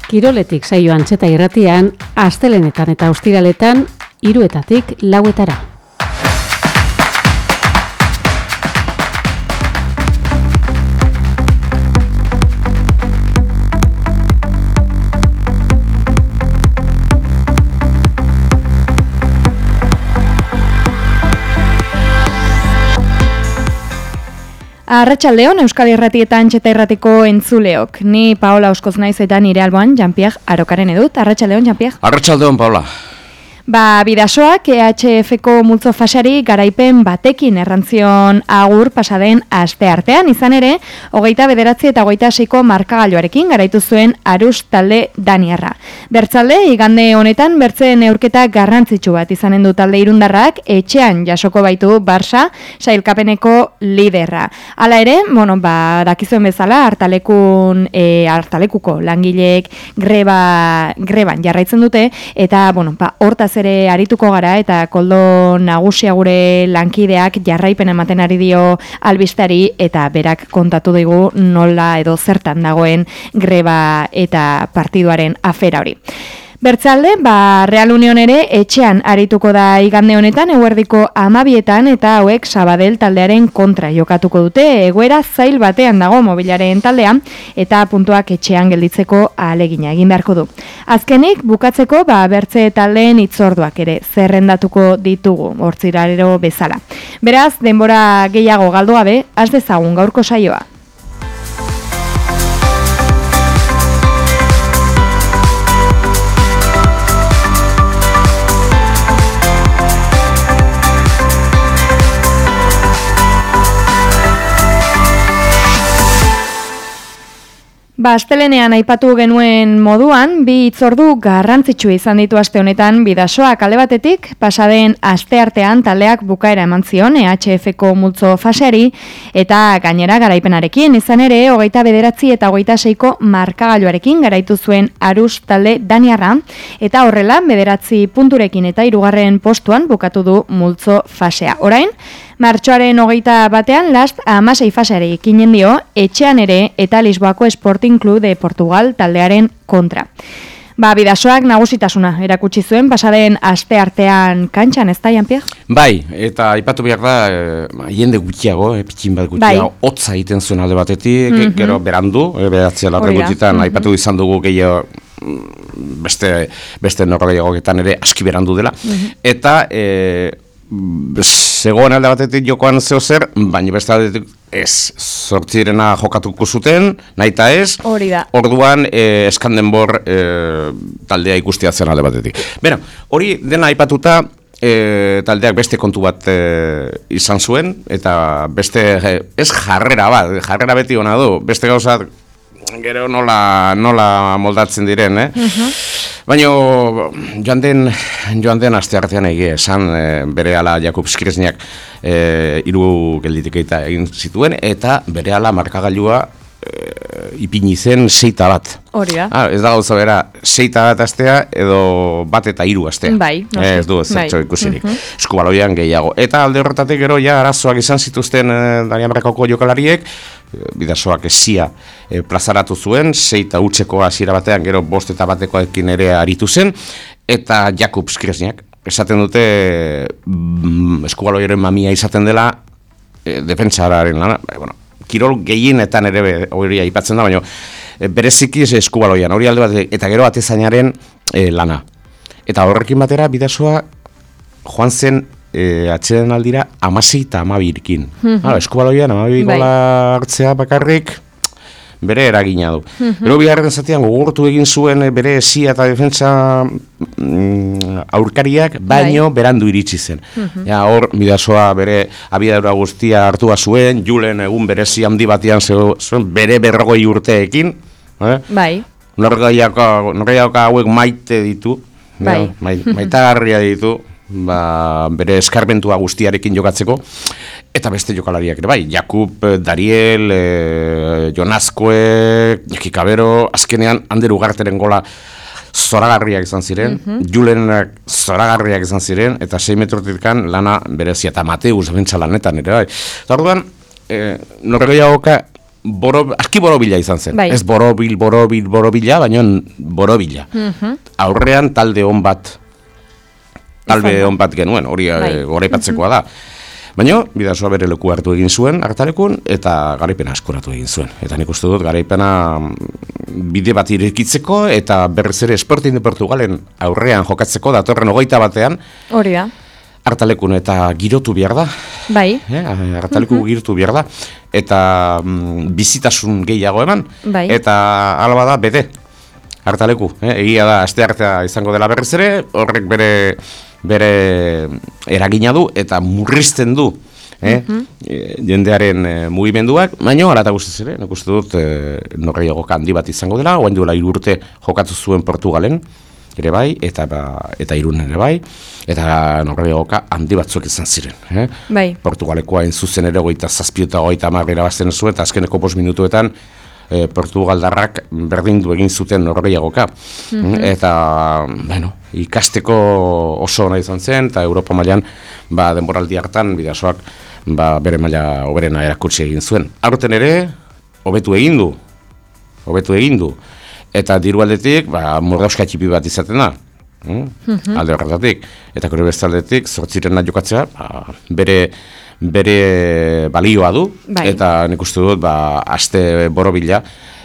Kiroletik saio Antxeta irratian, astelenetan eta ostiraletan, 3:00 - 4:00. Arratsaldeon Euskadi Irrati eta Antxeta Irratiko entzuleok. Ni Paola Oskoz naiz eta nire alboan Jean-Pierre Arokaren edut. Arratsaldeon, Jean-Pierre. Arratsaldeon, Paola. Bidasoak EHF-ko multzo fasari garaipen batekin errantzion agur pasaden asteartean, izan ere, 29 eta 26ko markagailuarekin garaitu zuen Arus talde daniarra. Bertzalde, igande honetan bertzen neurketa garrantzitsu bat izanen du talde irundarrak, etxean jasoko baitu Barça sailkapeneko liderra. Hala ere, dakizuen bezala, hartalekuko langileek greban jarraitzen dute, eta, hortaz ere arituko gara eta koldo nagusia gure lankideak jarraipen ematen ari dio albistari eta berak kontatu digu nola edo zertan dagoen greba eta partiduaren afera hori. Bertzalde, Real Union ere etxean arituko da igande honetan eguerdiko 12etan eta hauek Sabadell taldearen kontra jokatuko dute, egoera zail batean dago mobilaren taldean eta puntuak etxean gelditzeko ahalegina egin beharko du. Azkenik, bukatzeko bertze taldeen hitzorduak ere zerrendatuko ditugu, hortzirarero bezala. Beraz, denbora gehiago galdu gabe, has dezagun gaurko saioa. Astelenean aipatu genuen moduan, bi hitzordu garrantzitsu izan ditu aste honetan Bidasoak alde batetik, pasaden asteartean taldeak bukaera eman zion EHF-ko multzo faseari, eta gainera garaipenarekin, izan ere, 29 eta 26ko markagailuarekin garaitu zuen Arus talde daniarra, eta horrela, 9 punturekin eta 3. postuan bukatu du multzo fasea. Orain, martxoaren 21ean last 16 faseari ekinen dio, etxean ere eta Lisboako Sporting Club de Portugal taldearen kontra. Bidasoak nagusitasuna erakutsi zuen pasaden asteartean kantxan, ez da, Jean-Pierre? Bai, eta aipatu behar da, jende gutxiago, pitxin bat gutxiago, hotza egiten zuen alde batetik, gero berandu, behatzea larre gutxitan, aipatu izan dugu gehiago, beste norgehiagoketan ere aski berandu dela, eta zegoen alde batetik jokoan zeo zer, baina beste aldetik ez, 8 jokatuko zuten, nahi eta ez, orduan eskandenbor taldea ikustia zen alde batetik. Beno, hori dena aipatuta, taldeak beste kontu bat izan zuen, eta beste, ez jarrera beti hona du, beste gauzat, gero nola moldatzen diren, Baina joan den asteartean egia esan berehala Jakub Skresniak 3 gelditikeita egin zituen eta berehala markagailua ipini zen 6-1. Hori da. Ez da gauza bera 6-1 astea edo 1 eta 3 astea. Bai. Ez du zertxo ikusirik. Eskubaloian gehiago. Eta alde horretatik gero arazoak izan zituzten Danimarkako jokalariek, Bidasoak esia plazaratu zuen, 6-0 hasiera batean, gero 5-1 ere aritu zen, eta Jakub Skresniak esaten dute eskubaloiaren mamia izaten dela defentsararen lana, kirol gehienetan ere hori aipatzen da, baina bereziki eskubaloian, hori alde bat, eta gero atezainaren lana. Eta horrekin batera Bidasoa joan zen atxeden aldira 16 eta 12-ekin. Eskubaloian 12 gola hartzea bakarrik bere eragina du. Gero bigarren zatean gogortu egin zuen bere esia eta defentsa aurkariak, baino berandu iritsi zen. Hor Bidasoa bere abiadura guztia hartua zuen, Julen egun berezi handi batean zuen bere 40 urteekin. Bai. Norgaiak hauek maite ditu, maitagarria ditu, bere eskarmentua guztiarekin jokatzeko, eta beste jokalariak ere, bai, Jakub, Dariel, Jonazkoe, Jaki Kabero, azkenean Ander Ugarteren gola zoragarriak izan ziren, Julenak zoragarriak izan ziren, eta 6 metrotikan lana berezia, eta Mateus abentsa lanetan ere, bai. Eta orduan, norgehiagoka aski borobila izan zen. Bai. Ez borobila, baina borobila. Aurrean talde on bat genuen, hori goraipatzekoa da. Baina, Bidasoa bere leku hartu egin zuen, hartalekun, eta garaipena askoratu egin zuen. Eta nik uste dut, garaipena bide bat irekitzeko, eta berriz ere Sporting de Portugalen aurrean jokatzeko, datorren 21 Hori da. hartalekun eta girotu behar da. Bai. Hartaleku girotu behar da. Eta bizitasun gehiago eman. Bai. Eta alaba da, bete. Hartaleku. Egia da, aste artea izango dela berriz ere, horrek bere eragina du eta murrizten du jendearen mugimenduak, baina hala eta guztiz ere, nik uste dut norgehiagoka handi bat izango dela, oain duela 3 urte jokatu zuen Portugalen ere bai, eta Irunen ere bai, eta norgehiagoka handi batzuk izan ziren. Bai. Portugalekoa zuzen ere 27 eta 30 irabazten zuen, eta azkeneko 5 minutuetan Portugaldarrak berdindu egin zuten norgehiagoka. Eta, bueno, ikasteko oso ona izan zen, eta Europa mailan denboraldi hartan Bidasoak bere maila hoberena erakutsi egin zuen. Aurten ere, hobetu egin du. Eta diru aldetik, mordauzka txipi bat izaten da. Alde horretatik. Eta gure bestaldetik, 8 jokatzea, bere balioa du, bai. Eta nik uste dut, aste borobila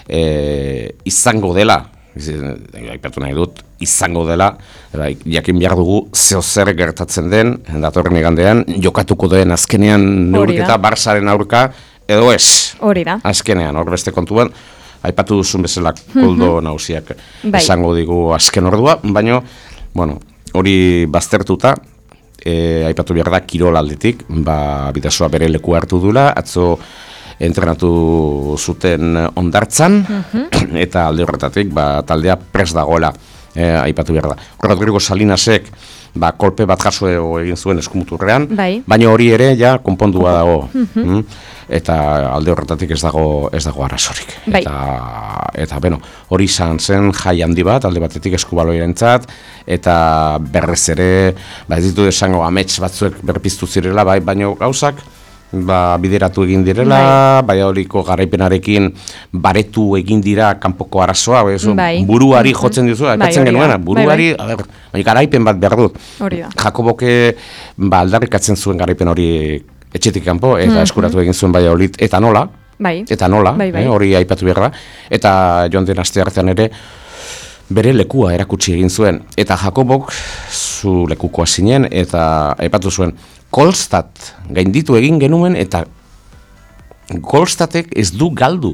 izango dela, aipatu nahi dut, izango dela, jakin behar dugu zer gertatzen den, datorren igandean, jokatuko den azkenean neurketa Barsaren aurka, edo ez. Hori da. Azkenean, hor beste kontuan, aipatu duzun bezala Koldo nagusiak esango digu azken ordua, baina, bueno, hori baztertuta, aipatu behar da kirol aldetik, Bidasoa bere leku hartu dula, atzo entrenatu zuten Hondartzan, eta alde horretatik taldea prest dagoela, aipatu behar da. Rodrigo Salinasek kolpe bat jaso egin zuen eskumuturrean, baina hori ere ja konpondua dago. Eta alde horretatik ez dago arazorik. Eta beno, hori izan zen jai handi bat, alde batetik eskubaloirentzat, eta berrez ere, ez ditu esango amets batzuek berpiztu zirela, baina gauzak bideratu egin direla, Valladolidko garaipenarekin baretu egin dira kanpoko arazoa, buruari jotzen dizu, aipatzen genuena, buruari, garaipen bat behar dut. Jakoboke aldarrikatzen zuen garaipen hori etxetik kanpo, eta eskuratu egin zuen Valladolid, eta nola, hori aipatu behar da, eta joan den aste hartean ere, bere lekua erakutsi egin zuen, eta Jakobok zu lekukoa zinen, eta aipatu zuen, Kolstat gainditu egin genuen, eta Kolstatek ez du galdu.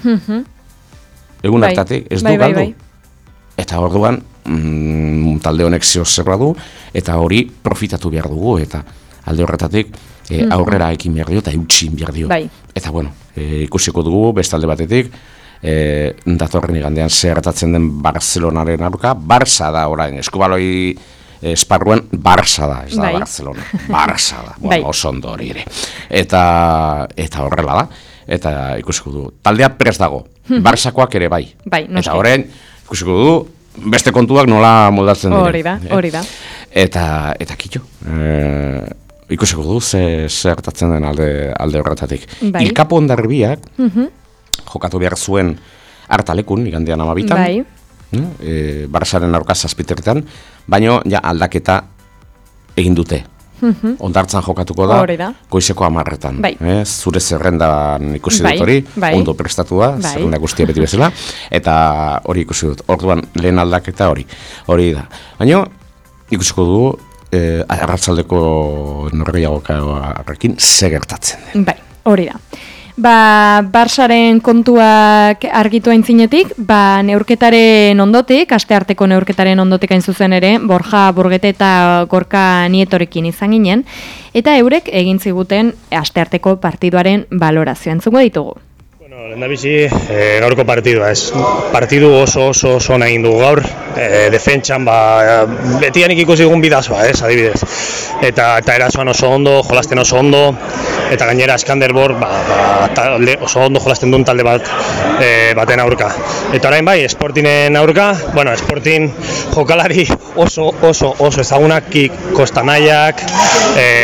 Egun hartatik ez du galdu. Eta orduan, talde honek zerra du, eta hori profitatu behar dugu, eta alde horretatik aurrera ekin behar dio, eta eutxin behar dio. Eta bueno, ikusiko dugu, bestalde batetik, datorren igandean zerratatzen den Barcelonaren aurka, Barça da orain, eskubaloi esparruan Barça da, ez da Barcelona, Barça da, oso ondo hori ere. Eta horrela da, eta ikusiko du, taldea prest dago, Barçakoak ere bai. Eta horrein, ikusiko du, beste kontuak nola moldatzen dira. Hori da. Eta kitxo, ikusiko du, zertatzen den alde horretatik. Ilkapo Hondarribiak, jokatu behar zuen hartalekun, igandean 12, Barsaren aurka 7 baina aldaketa egin dute. Hondartzan jokatuko da, goizeko 10. Zure zerrendan ikusi dut hori, ondo prestatua, zerrenda guztia beti bezala, eta hori ikusi dut, orduan lehen aldaketa hori da. Baina ikusiko dugu, arratsaldeko norgehiagokarekin gertatzen den. Hori da. Barsaren kontuak argitu aintzinetik, neurketaren ondotik, astearteko neurketaren ondotik hain zuzen ere, Borja Burgete eta Gorka Nietorekin izan ginen, eta eurek egin ziguten astearteko partiduaren balorazioa entzuko ditugu. Lehendabizi, gaurko partidua, ez. Partidu oso ona egin dugu gaur, defentsan, betianik ikusi dugun Bidasoa, ez, adibidez. Eta erasoan oso ondo, jolasten oso ondo, eta gainera Skanderbor oso ondo jolasten duen talde baten aurka. Eta orain bai, Sportingen aurka, Sporting jokalari oso ezagunak, Kostanaiak,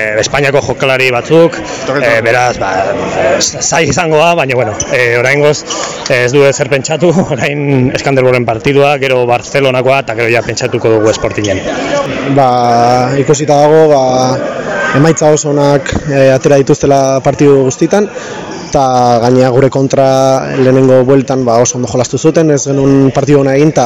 Espainiako jokalari batzuk, beraz, zai izango da, baina, bueno, oraingoz ez du ezer pentsatu, orain Eskanderboren partidua, gero Barcelonakoa, eta gero ja pentsatuko dugu Sportingen. Ikusita dago, emaitza oso onak atera dituztela partidu guztitan, eta gainea gure kontra lehenengo bueltan oso ondo jolastu zuten, ez genuen partidu hona egin,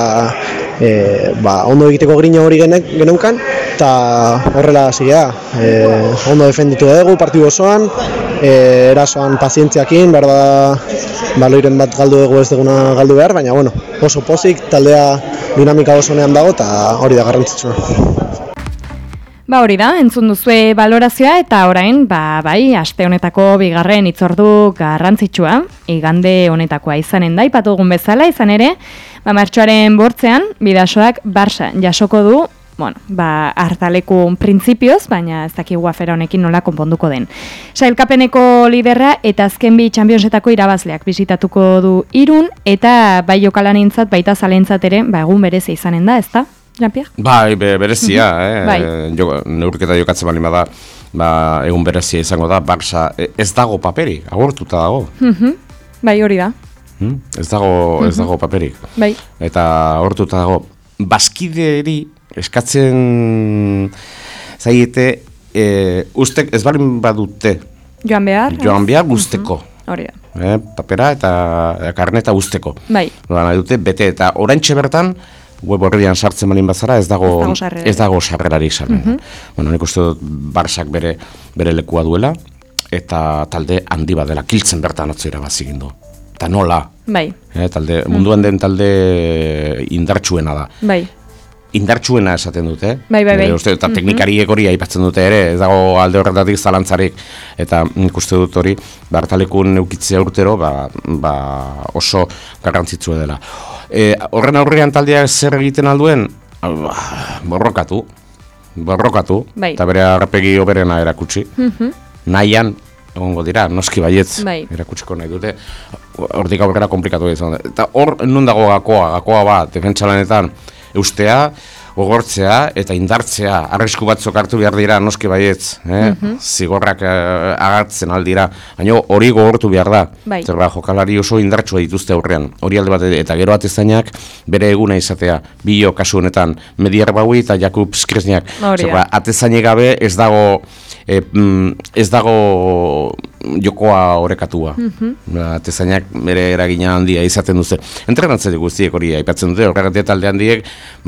eta ondo egiteko grina hori geneunkan, eta horrela zigea, ondo defenditu dugu partidu osoan, erasoan pazientziakin, behar da baloiren bat galdu dugu ez duguna galdu behar, baina bueno, oso pozik, taldea dinamika oso onean dago, eta hori da garrantzitsua. Hori da, entzun duzue balorazioa eta orain, bai, aste honetako bigarren hitzordu garrantzitsua, igande honetakoa izanen da, ipatugun bezala, izan ere, martxoaren 8ean, Bidasoak Barça jasoko du, hartaleku printzipioz, baina ez dakigu afera honekin nola konponduko den. Sailkapeneko liderra eta azken bi Championsetako irabazleak bisitatuko du Irun, eta bai jokalanintzat, baita zalentzat ere, egun berezia izanen da, ezta? Jean-Pierre? Bai, berezia, neurketa jokatzen bali bada, egun berezia izango da, Barça ez dago paperik, agortuta dago. Bai, hori da. Ez dago paperik. Bai. Eta agortuta dago, bazkideri eskatzen zaiete, ustek ez balin badute. Joan behar guzteko. Hori da. Papera eta karneta guzteko. Bai. Nahi dute, bete eta oraintxe bertan, web horrian sartzen balin bazara, ez dago sarrerari izan. Nik uste dut Barsak bere lekua duela, eta talde handi bat dela, kiltzen bertan atzo irabazi egin du. Eta nola. Bai. Munduan den talde indartsuena da. Bai. Indartsuena esaten dute. Bai. Eta teknikariek hori aipatzen dute ere, ez dago alde horretatik zalantzarik. Eta nik uste dut hori, hartalekun eukitzea urtero, oso garrantzitsua dela. Horren aurrean taldea zer egiten alduen, borrokatu, eta bere harrapegi oberena erakutsi. Nahian, egongo dira, noski baietz, erakutsiko nahi dute, hortik aurrera komplikatu izan. Eta hor, nun dago gakoa bat, defentsalanetan, eustea, gogortzea eta indartzea, arrisku batzuk hartu behar dira, noski baietz, zigorrak agartzen aldira, baina hori gogortu behar da, zerba jokalari oso indartsua dituzte aurrean, hori alde bat eta gero atezainak bere eguna izatea, bio kasu honetan, Mediar Baui eta Jakub Skresniak, zerba atezainek gabe ez dago jokoa orekatua. Atezainak bere eragina handia izaten duze. Entrenatzaile guztiek hori aipatzen dute, horregatik talde handiek,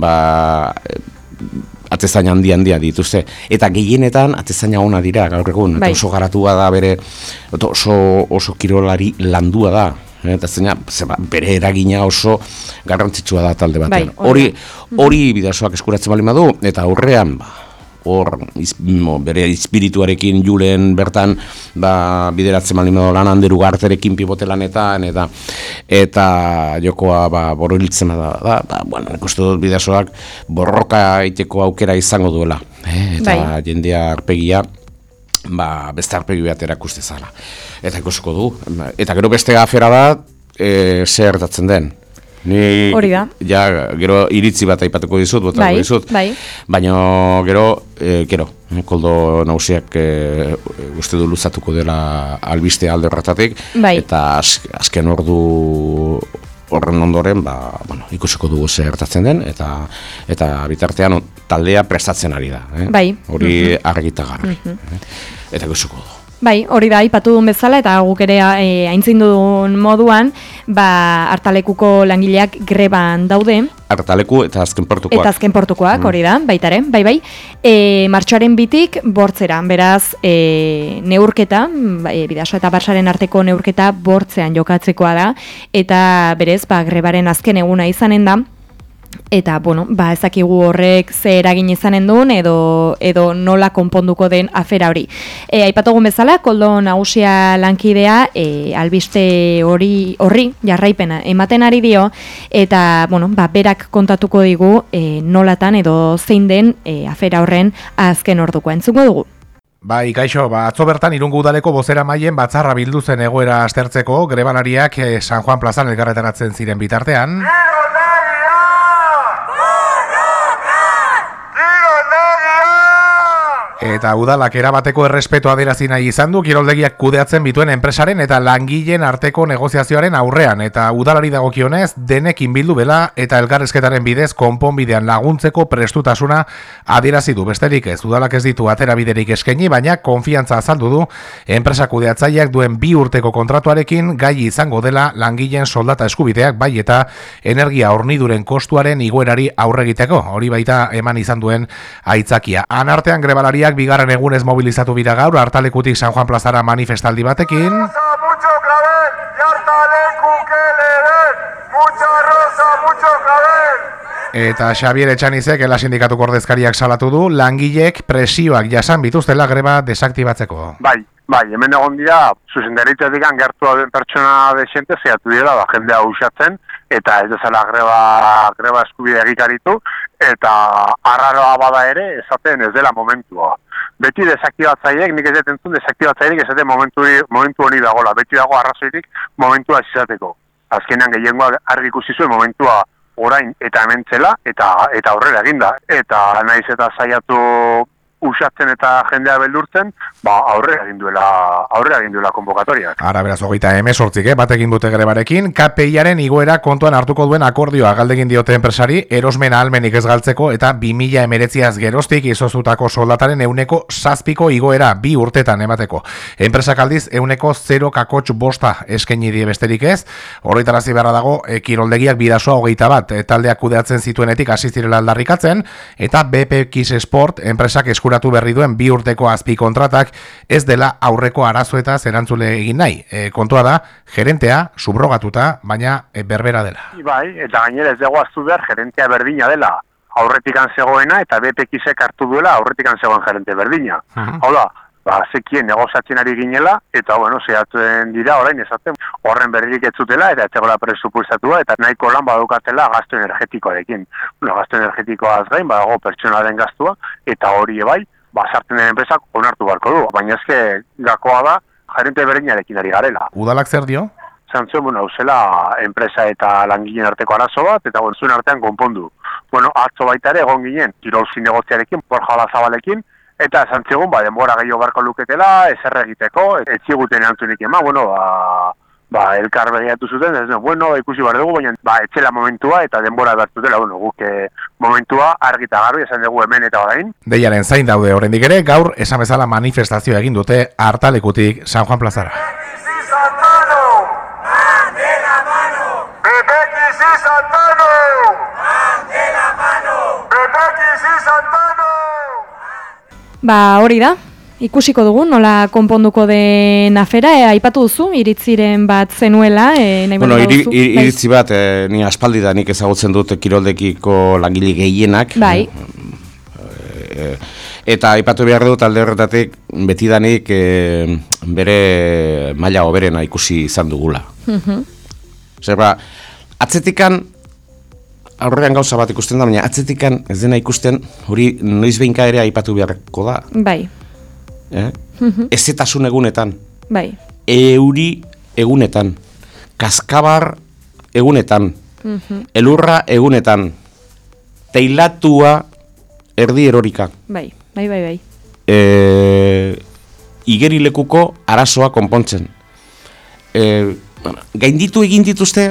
atezaina handia dituzte. Eta gehienetan atezaina ona dira gaur egun, eta oso garatua da bere, oso kirolari landua da. Eta bere eragina oso garrantzitsua da talde batean. Hori Bidasoak eskuratzen bali badu, eta aurrean, bere espirituarekin julen bertan bideratzen bali badu lan handeru garterekin pivote lanetan, eta jokoa boroiltzen da. Nik uste dut Bidasoak borroka iteko aukera izango duela. Eta jendea arpegia, beste arpegi bat erakuste zala. Eta ikusiko du. Eta gero beste afera da, zer gertatzen den. Hori da. Ja, gero iritzi bat aipatuko dizut, baina gero, Koldo Nagusiak uste du luzatuko dela albiste alde horretatik, eta azken ordu horren ondoren, ikusiko dugu zer gertatzen den, eta bitartean taldea prestatzen ari da. Hori argita garbi. Eta ikusiko dugu. Hori da, ipatu duen bezala, eta guk ere aintzin duen moduan, hartalekuko langileak greban daude. Hartaleku eta azken portukoak. Hori da, baitare, bai. Martxoaren 2tik bortzera, beraz, neurketa, Bidaso eta Barsaren arteko neurketa bortzean jokatzekoa da, eta berez, grebaren azken eguna izanen da, eta, ez dakigu horrek ze eragin izanen duen edo nola konponduko den afera hori. Aipatugun bezala, Koldo Nagusia lankidea albiste horri jarraipena ematen ari dio, eta, berak kontatuko digu nolatan edo zein den afera horren azken orduko entzungo dugu. Kaixo, atzo bertan Irungo udaleko bozeramaileen batzarra bildu zen egoera aztertzeko, grebalariak San Juan plazan elkarretaratzen ziren bitartean. Eta udalak erabateko errespetua adierazi nahi izan du kiroldegiak kudeatzen bituen enpresaren eta langileen arteko negoziazioaren aurrean, eta udalari dagokionez denekin bildu bela eta elkarrizketaren bidez konponbidean laguntzeko prestutasuna adierazi du. Besterik ez, udalak ez ditu aterabiderik eskaini, baina konfiantza azaldu du enpresa kudeatzaileak duen 2 urteko kontratuarekin gai izango dela langileen soldata eskubideak bai eta energia horniduren kostuaren igoerari aurre egiteko. Hori baita eman izan duen aitzakia. Anartean grebalariak bigarren egunez mobilizatu bira gaur Artalekutik San Juan plazara manifestaldi batekin. Mucho clavel, y Artaleku que le den, mucha rosa, mucho clavel. Eta Xabier Etxanizek ela sindikatuko ordezkariak salatu du langileek presioak jasan bituztela greba desaktibatzeko. Bai, hemen egon dira, zuzendaritzatik gertu dauden pertsona desente zehatu dira, jendea usatzen, eta ez dezala greba eskubidea egikaritu, eta arraroa bada ere esaten ez dela momentua. Beti desaktibatzaileek, nik ez detentzun desaktibatzaileek esaten momentu hori dagoela, beti dago arrazoirik momentua ez izateko. Azkenean gehiengoa argi ikusi zuen momentua orain eta hementzela eta aurrera eginda. Eta naiz eta saiatu usatzen eta jendea beldurtzen, aurrera egin duela konbokatoriak. Ara beraz 28 bat egin dute grebarekin, KPIaren igoera kontuan hartuko duen akordioa galdegin diote enpresari, erosmen ahalmenik ez galtzeko eta 2019az geroztik izoztutako soldataren 7% igoera 2 urtetan emateko. Enpresak aldiz 0,5% eskaini die besterik ez, horretarazi beharra dago kiroldegiak bidasoa 21 taldeak kudeatzen zituenetik hasi zirela aldarrikatzen, eta BPX Sport enpresak eskuratu berri duen 2 urteko azpi kontratak ez dela aurreko arazoetaz erantzule egin nahi. Kontua da, gerentea subrogatuta, baina berbera dela. Bai, eta gainera ez dugu aztu behar gerentea berdina dela aurretikan zegoena eta BPX-ek hartu duela aurretikan zegoen gerente berdina. Hau da, zekien negoziatzen ari ginela, eta zehatzen dira orain esaten horren berririk ez zutela, eta etzegoela presupuestatua, eta nahiko lan badukatela gastu energetikoarekin. Gastu energetikoaz gain, badago pertsonalen gastua, eta hori bai, sartzen den enpresak onartu beharko du. Baina ezke gakoa da, gerente berdinarekin ari garela. Udalak zer dio? Zantzuen, zela enpresa eta langileen arteko arazo bat, eta zuen artean konpondu. Atzo baita ere egon ginen, kirol zinegotziarekin, Borja Lazabalekin, eta esan zigun, denbora gehiago beharko luketela, ezer egiteko, ez ziguten erantzunik eman, elkar begiatu zuten, ikusi behar dugu, baina etxela momentua eta denbora behartutela, guk momentua argita garbi esan dugu hemen eta orain. Deiaren zain daude oraindik ere, gaur esan bezala manifestazioa egin dute Artalekutik San Juan plazara. Hori da, ikusiko dugu, nola konponduko den afera, aipatu duzu, iritziren bat zenuela. Iritzi bat, ni aspaldi da nik ezagutzen dut kiroldekiko langile gehienak. Bai. Eta aipatu behar dut alde horretatik betidanik bere maila hoberena ikusi izan dugula. Zerba, atzetikan aurrean gauza bat ikusten da, baina atzetikan ez dena ikusten hori noiz behinka ere aipatu beharko da. Bai. Ezetasun egunetan. Bai. Euri egunetan. Kaskabar egunetan. Elurra egunetan. Teilatua erdi erorika. Bai. Igerilekuko arazoa konpontzen. Gainditu egin dituzte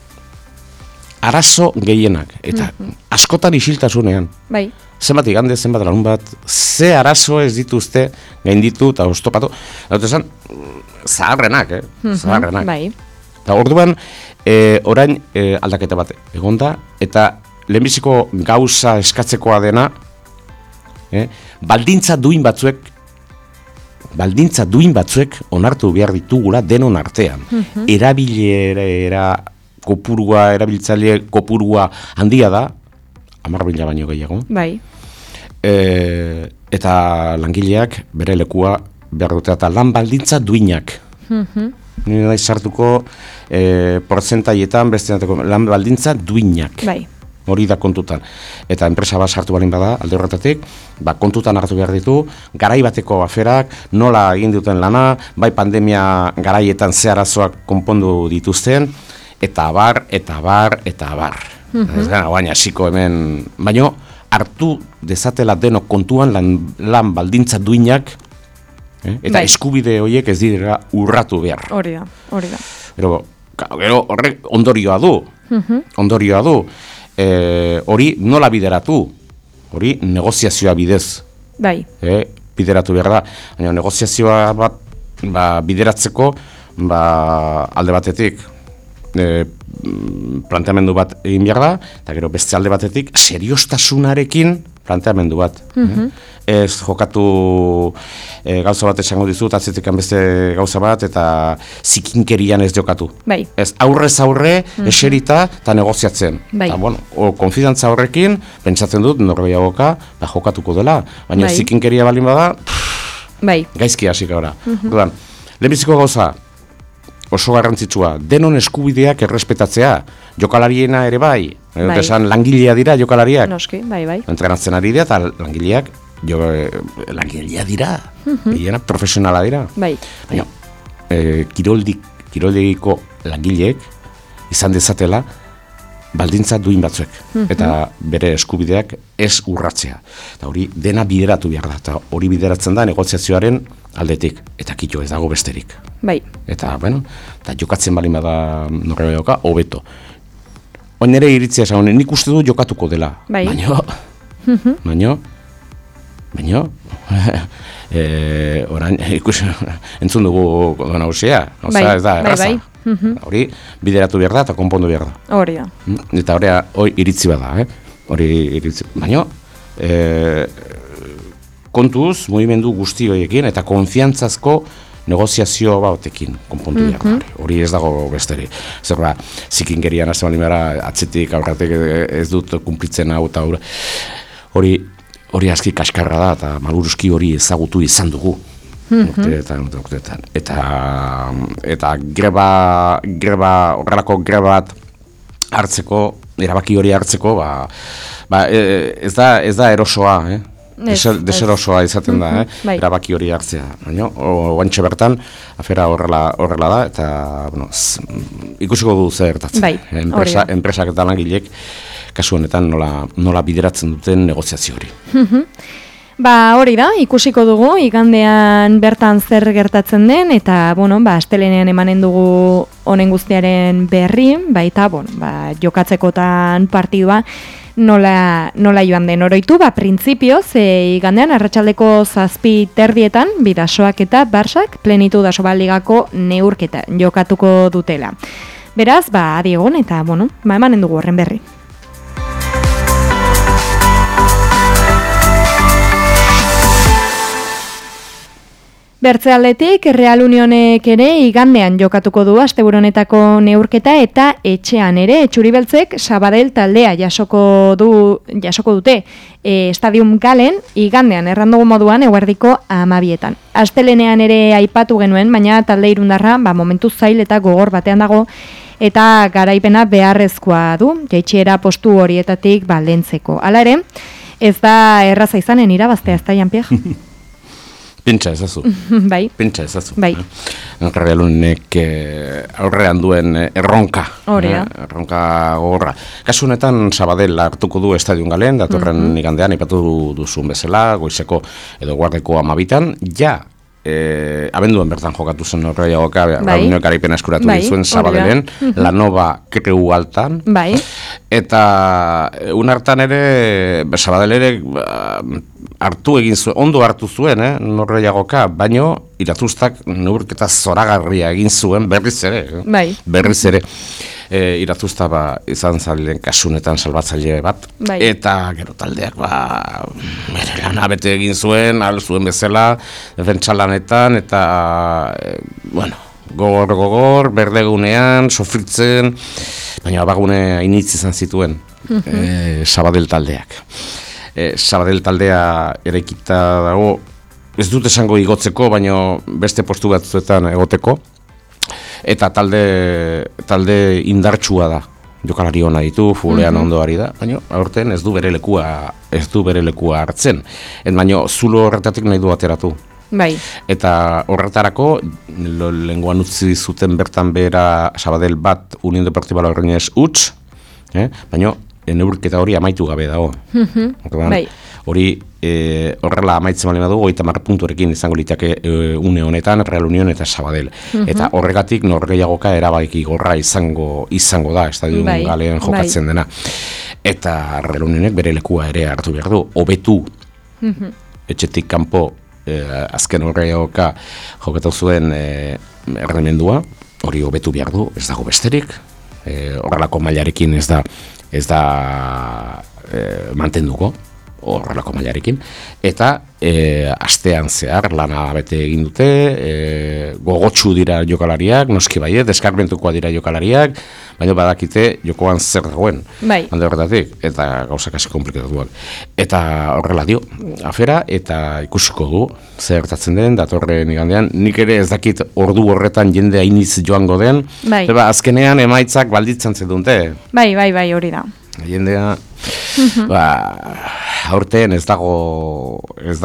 arazo gehienak, eta askotan isiltasunean. Bai. Zenbat igande, zenbat larun bat, ze arazo ez dituzte gainditu eta oztopatu. Eta esan, zaharrenak, zaharrenak. Bai. Eta orduan, orain aldaketa bat egonda, eta lehenbiziko gauza eskatzekoa dena, baldintza duin batzuek onartu behar ditugula denon artean. Erabiltzaile kopurua handia da, 10.000 baino gehiago. Bai. Eta langileak bere lekua behar dute, eta lan baldintza duinak. Nire da izartuko portzentaietan besteateko lan baldintza duinak. Bai. Hori da kontutan. Eta enpresa bat sartu balin bada, alde horretatik, kontutan hartu behar ditu, garai bateko aferak, nola egin duten lana, bai pandemia garaietan ze arazoak konpondu dituzten, eta abar. Ez gara, baina hasiko hemen, baino, hartu dezatela denok kontuan lan baldintza duinak, eta eskubide horiek ez dira urratu behar. Hori da. Gero horrek ondorioa du. Hori nola bideratu? Hori negoziazioa bidez. Bai. Bideratu behar da. Baina negoziazioa bat bideratzeko alde batetik planteamendu bat egin behar da, eta gero beste alde batetik seriostasunarekin planteamendu bat. Ez jokatu gauza bat esango dizut, atzetik beste gauza bat, eta zikinkerian ez jokatu. Bai. Ez aurrez aurre, eserita eta negoziatzen. Bai. Konfidantza horrekin, pentsatzen dut, norgehiagoka, jokatuko dela. Baina zikinkeria balin bada, gaizki hasik gara. Lehenbiziko gauza, oso garrantzitsua, denon eskubideak errespetatzea, jokalariena ere bai. Esan langilea dira jokalariak. Noski, bai. Entrenatzen ari dira eta langileak langilea dira. Hiena profesionala dira. Bai. Baina, kiroldegiko langileek izan dezatela baldintza duin batzuek. Eta bere eskubideak ez urratzea. Eta hori dena bideratu behar da. Eta hori bideratzen da negoziazioaren aldetik. Eta kito ez dago besterik. Bai. Eta, eta jokatzen balin bada norgehiagoka, hobeto. Oin ere iritzia esan, nik uste du jokatuko dela. Bai. Baina, orain, entzun dugu nagusia, ez da erraza. Hori bideratu behar da eta konpondu behar da. Hori da. Eta hori iritzi bada, hori iritzi. Baina, kontuz, mugimendu guzti horiekin eta konfiantzazko negoziazio batekin konpontu behar da. Hori ez dago besteri. Zer zikingerian hasten bali mara, atzetik aurratek ez dut kumplitzen hau eta hori aski kaskarra da eta maluruzki hori ezagutu izan dugu. Urteetan. Eta horrelako greba bat hartzeko, erabaki hori hartzeko, ez da erosoa, deserosoa izaten da, erabaki hori hartzea. Baina, oantxe bertan, afera horrela da, eta ikusiko du zer gertatzen. Enpresak eta langilek, kasu honetan nola bideratzen duten negoziazio hori. Hori da, ikusiko dugu, igandean bertan zer gertatzen den, eta, astelenean emanen dugu honen guztiaren berri, baita, jokatzekotan partidua nola joan den oroitu, printzipioz, igandean arratsaldeko 7:30 Bidasoak eta Barsak Plenitud Asobaligako neurketa jokatuko dutela. Beraz, adi egon, eta, emanen dugu horren berri. Bertzealdetik, Real Unionek ere igandean jokatuko du asteburu honetako neurketa eta etxean ere Txuri-Beltzek Sabadell taldea jasoko dute Stadium Galen igandean errandugu moduan eguerdiko 12etan. Astelenean ere aipatu genuen, baina talde irundarra momentu zail eta gogor batean dago eta garaipena beharrezkoa du, jaitsiera postu horietatik lentzeko. Hala ere, ez da erraza izanen irabaztea, ez da, Jean-Pierre? Pentsa ezazu. Bai. Pentsa ezazu. Bai. Real Unionek aurrean duen erronka. Erronka gogorra. Kasu honetan Sabadell hartuko du Stadium Galen, datorren igandean, ipatu duzun bezala, goizeko edo guardeko 12etan, abenduan bertan jokatu zen Norgehiagoka, Real Unionek garaipena eskuratu dizuen Sabadellen, Lanova Kreu Altan, eta un hartan ere, Sabadell ere ondo hartu zuen, Norgehiagoka, baino Irazustak neurketa zoragarria egin zuen berriz ere. Irazuzta izan zailen kasunetan salbatzaile bat, eta gero taldeak bere lana bete egin zuen, zuen bezala, defentsa lanetan, eta gogor, berdegunean, sofritzen, baina bagune hainitz izan zituen Sabadell taldeak. Sabadell taldea eraikita dago, ez dut esango igotzeko, baina beste postu batzuetan egoteko, eta talde indartsua da. Jokalari ona ditu, fulean ondo ari da, baina aurten ez du bere lekua hartzen. Baina zulo horretatik nahi du ateratu. Bai. Eta horretarako lenguan utzi zuten bertan behera Sabadell bat Unión Deportiva Logroñés huts, baina neurketa hori amaitu gabe dago. Orduan, Bai. hori horrela amaitzen bali badu 30 punturekin izango litake une honetan Real Union eta Sabadell. Eta horregatik norgehiagoka erabaki gorra izango da, estadion Bai, galean jokatzen dena. Eta Real Unionek bere lekua ere hartu behar du, hobetu etxetik kanpo azken horreagoka jokatu zuen erremendua, hori hobetu behar du, ez dago besterik, horrelako mailarekin ez da mantenduko, horrelako mailarekin, eta astean zehar lana bete egin dute, gogotsu dira jokalariak, noski baiet, deskarmentukoa dira jokalariak, baina badakite jokoan zer dagoen, alde horretatik, eta gauzak hasi komplikatuak. Eta horrela dio, afera, eta ikusiko du, zer gertatzen den, datorren igandean, nik ere ez dakit ordu horretan jende hainiz joango den, azkenean emaitzak balditzen zedunte. Bai, hori da. Jendea, aurten ez dago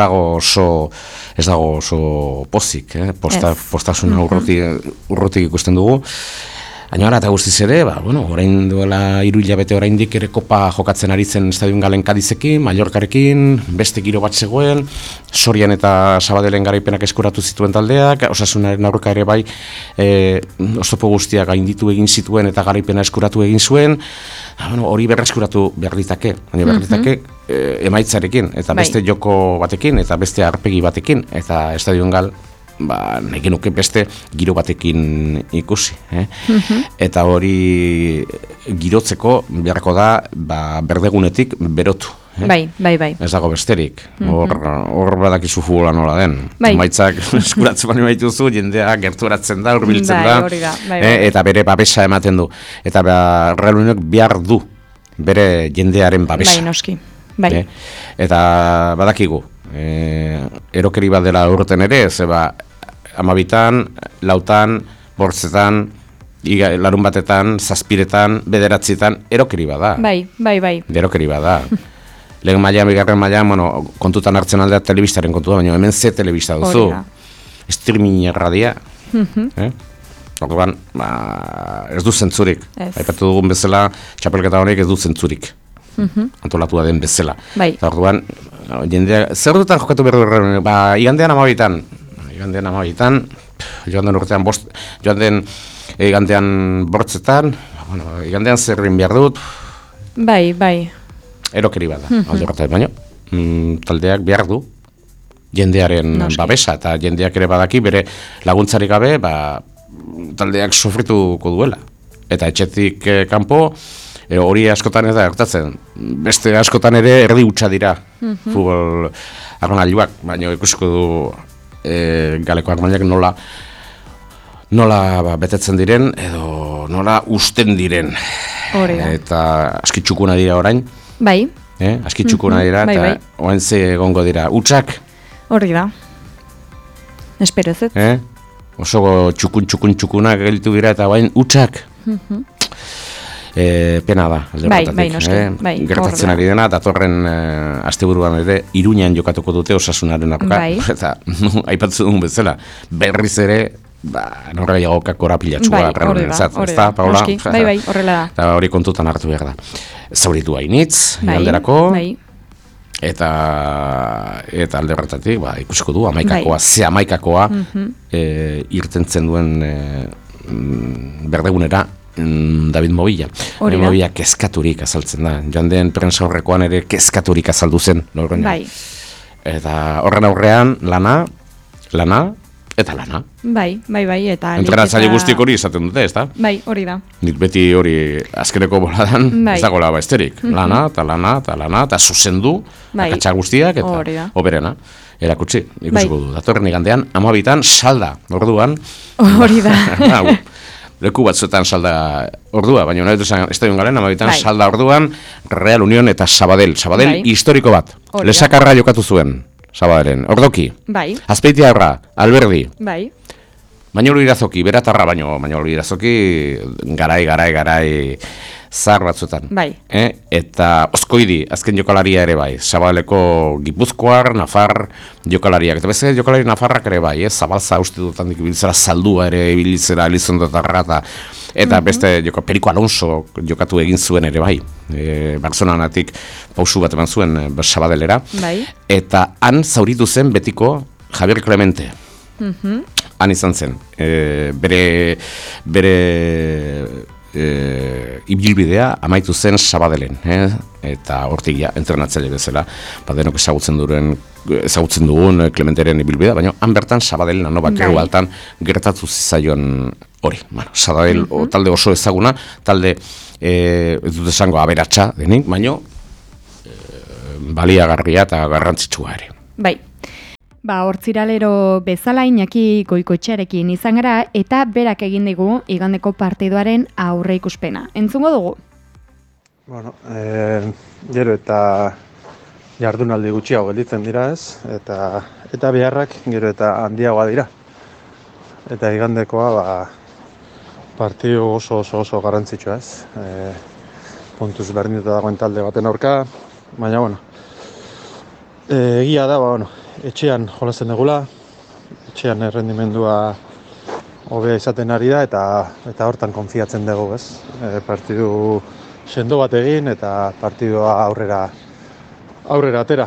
oso pozik, postasuna urrutik ikusten dugu. Baina eta guztiz ere, orain duela 3 hilabete oraindik ere kopa jokatzen ari zen Estadion Galen Kadizekin, Mallorcarekin, beste giro bat zegoen, Sorian eta Sabadellen garaipenak eskuratu zituen taldeak, Osasunaren aurka ere bai, oztopo guztiak gainditu egin zituen eta garaipena eskuratu egin zuen, hori berreskuratu behar ditake, emaitzarekin, eta beste joko batekin, eta beste arpegi batekin, eta Estadion Gal, nahi genuke beste giro batekin ikusi. Eta hori girotzeko beharko da berdegunetik berotu. Bai. Ez dago besterik. Hor badakizu futbola nola den. Maitzak eskuratzen bani baituzu, jendea gerturatzen da, hurbiltzen da, eta bere babesa ematen du. Eta Real Unionek behar du bere jendearen babesa. Bai, noski. Eta badakigu, erokeri bat dela urten ere, zeba 12, 4, 5, larun batetan, 7, 9, erokeri bat da. Bai. Erokeri bat da. Lehen mailan, bigarren mailan, kontutan hartzen aldea telebistaren kontu da, baina hemen ze telebista duzu. Streaming erradia. Orduan, ez du zentzurik. Aipatu dugun bezala, txapelketa honek ez du zentzurik. Antolatua den bezala. Orduan, jendea, zer dutan jokatu behar du? Igandean 12, joan den urtean joan den igandean bortzetan, igandean zerrin behar dut. Bai. Erokeri bat da, alde horretan, baina taldeak behar du jendearen babesa, eta jendeak ere badaki bere laguntzarik gabe, taldeak sofrituko duela. Eta etxetik kanpo, hori askotan ez da gertatzen. Beste askotan ere erdi hutsa dira futbol armanailuak, baina ikusiko du galeko armanailuak nola betetzen diren edo nola usten diren. Eta askitxukuna dira orain. Bai. Askitxukuna dira eta orain ze egongo dira. Hutsak? Hori da. Espero ez. Oso txukuna gelditu dira eta orain hutsak. Pena da, alde horretatik. Gertatzen ari dena, datorren asteburuan ere Iruñan jokatuko dute Osasunaren aurka. Eta aipatzen dugun bezala, berriz ere norgehiagoka korapilatxua errenunetzat. Bai, horrela da. Eta hori kontutan hartu behar da. Zauritu hainitz, alderako. Eta alde horretatik, ikusiko du, amaikakoa irtentzen duen berdegunera David Movilla. David Movilla kezkaturik azaltzen da. Joan den prensa horrekoan ere kezkaturik azaldu zen. Eta horren aurrean lana, eta lana. Bai. Entrenatzaile guztiek hori esaten dute, ez da? Bai, hori da. Nik beti hori azkeneko boladan ez dagoela besterik. Lana, eta zuzendu, akatsa guztiak, eta oberena. Erakutsi, ikusiko du. Datorren igandean, 12 salda, orduan. Hori da. Leku batzuetan salda ordua, baina nahi duzan Estadion Galen, 12 salda orduan, Real Union eta Sabadell. Sabadell historiko bat. Lesakarra jokatu zuen, Sabadellen. Ordoki. Azpeitia Aurra, Alberdi. Bainolo Irazoki, beratarra baino Bainolo Irazoki, garai zahar batzuetan. Bai. Eta Ozkoidi, azken jokalaria ere bai, Zabaleko Gipuzkoar, Nafar jokalariak, eta beste jokalari Nafarrak ere bai, Zabalza uste dutan ibiltzera Zaldua ere ibiltzera Elizondotarra, eta beste Periko Alonso jokatu egin zuen ere bai, Barcelonanatik pausu bat eman zuen Sabadelera, bai. Eta han zauritu zen betiko Javier Clemente. Han izan zen, bere ibilbidea amaitu zen Sabadellen, eta hortik ja entrenatzaile bezala, denok ezagutzen dugun Clementeren ibilbidea, baina han bertan Sabadellen Anobakeru altan gertatu zizaion hori. Sabadell talde oso ezaguna, talde ez dut esango aberatsa denik, baina baliagarria eta garrantzitsua ere. Bai. Hortziralero bezala Iñaki Goikoetxearekin izan gara eta berak egin digu igandeko partiduaren aurre ikuspena. Entzungo dugu? Gero eta jardunaldi gutxiago gelditzen dira ez, eta beharrak gero eta handiagoa dira. Eta igandekoa partidu oso garrantzitsua ez. Puntuz berdinduta dagoen talde baten aurka, baina egia da, etxean jolasten dugula, etxean errendimendua hobea izaten ari da eta hortan konfiatzen dugu, ez? Partidu sendo bat egin eta partidua aurrera atera.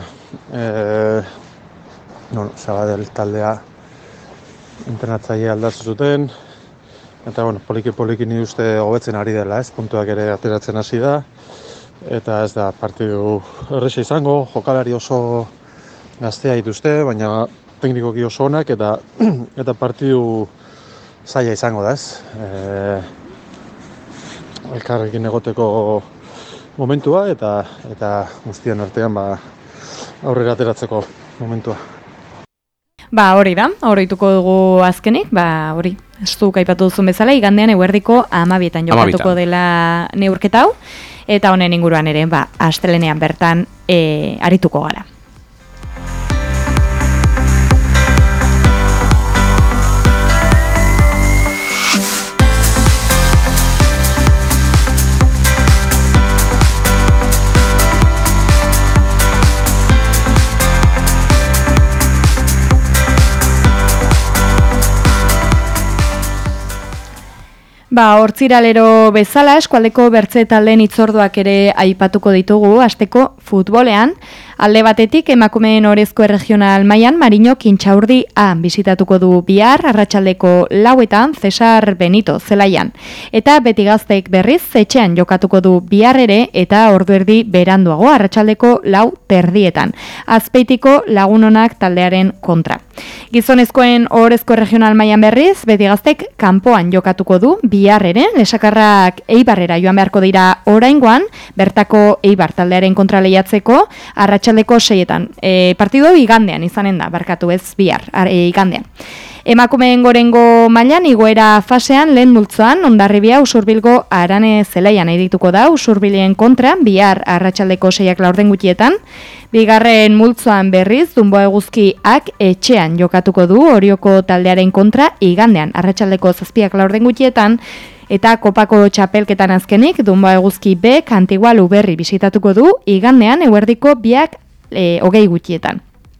Sabadell taldea entrenatzaile aldatu zuten eta poliki ni uste hobetzen ari dela, ez? Puntuak ere ateratzen hasi da eta ez da partidu erresa izango, jokalari oso gaztea dituzte, baina teknikoki oso onak eta partidu zaila izango da, ez? Elkarrekin egoteko momentua eta guztien artean aurrera ateratzeko momentua. Hori da, horituko dugu azkenik, hori, ez du aipatu duzun bezala, igandean eguerdiko 12etan jokatuko dela neurketa hau, eta honen inguruan ere, astelenean bertan arituko gara. Hortziralero bezala, eskualdeko bertze taldeen hitzorduak ere aipatuko ditugu, hasteko futbolean, alde batetik emakumeen orezko erregional mailan Mariño Kintxaurdi A bisitatuko du bihar, arratsaldeko 4etan Cesar Benito zelaian. Eta beti gazteek berriz etxean jokatuko du bihar ere eta orduerdi beranduago arratsaldeko 4:30. Azpeitiko Lagunonak taldearen kontra. Gizonezkoen orezko erregional mailan berriz, beti gazteek kanpoan jokatuko du bihar ere, Lesakarrak Eibarrera joan beharko dira oraingoan, bertako Eibar taldearen kontra lehiatzeko, arratsaldeko 6etan. Partidu igandean izanen da, barkatu ez bihar, igandean. Emakumeen gorengo mailan igoera fasean lehen multzoan Hondarribia Usurbilgo Arane zelaian edituko da Usurbilen kontra bihar arratsaldeko 6:40 Bigarren multzoan berriz Dunboa Eguzkiak etxean jokatuko du Orioko taldearen kontra igandean arratsaldeko 7:40 eta kopako txapelketan azkenik Dunboa Eguzki B Antigua Luberri bisitatuko du igandean eguerdiko 2:20